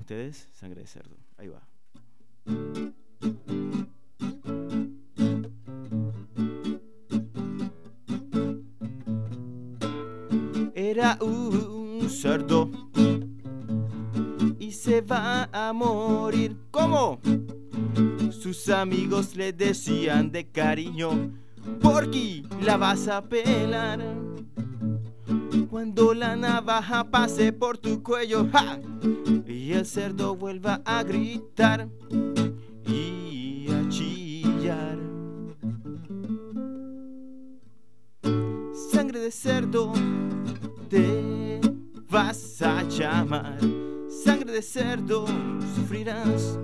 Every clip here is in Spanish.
ustedes, Sangre de Cerdo. Ahí va. Era un cerdo y se va a morir. ¿Cómo? Sus amigos le decían de cariño: Porky, la vas a pelar. Cuando la navaja pase por tu cuello, ¡ja! Y el cerdo vuelva a gritar y a chillar. Sangre de cerdo te vas a llamar. Sangre de cerdo sufrirás.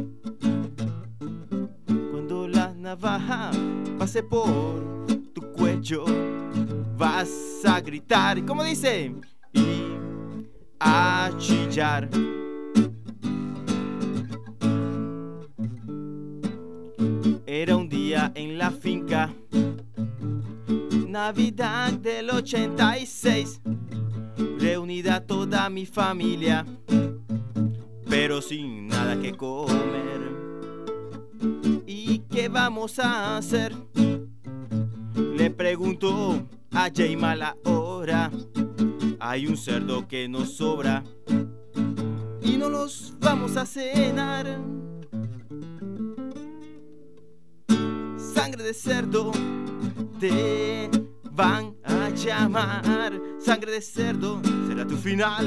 Cuando la navaja pase por tu cuello, vas a gritar, ¿cómo dice? Y a chillar. Era un día en la finca, Navidad del 86, reunida toda mi familia, pero sin nada que comer. ¿Y qué vamos a hacer? Le preguntó a Jayma la hora. Hay un cerdo que nos sobra y no los vamos a cenar. Sangre de cerdo te van a llamar. Sangre de cerdo será tu final.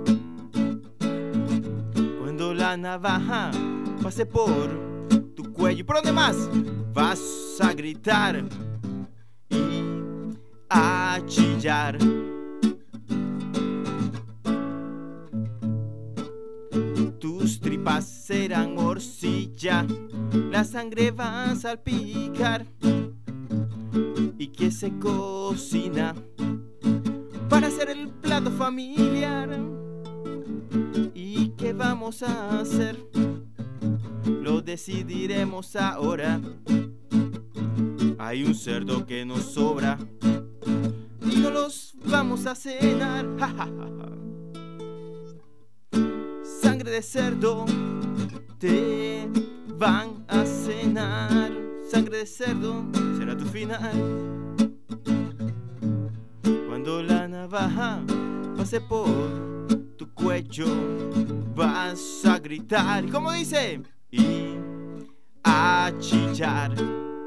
Cuando la navaja pase por tu cuello, ¿por dónde más? Vas a gritar y a chillar. Tus tripas serán morcilla, la sangre va a salpicar. ¿Y qué se cocina para hacer el plato familiar? ¿Y qué vamos a hacer? Lo decidiremos ahora. Hay un cerdo que nos sobra y no los vamos a cenar. Ja, ja, ja, ja. Sangre de cerdo te van a cenar. Sangre de cerdo será tu final. Cuando la navaja pase por tu cuello, vas a gritar, ¿cómo dice? Y a chillar.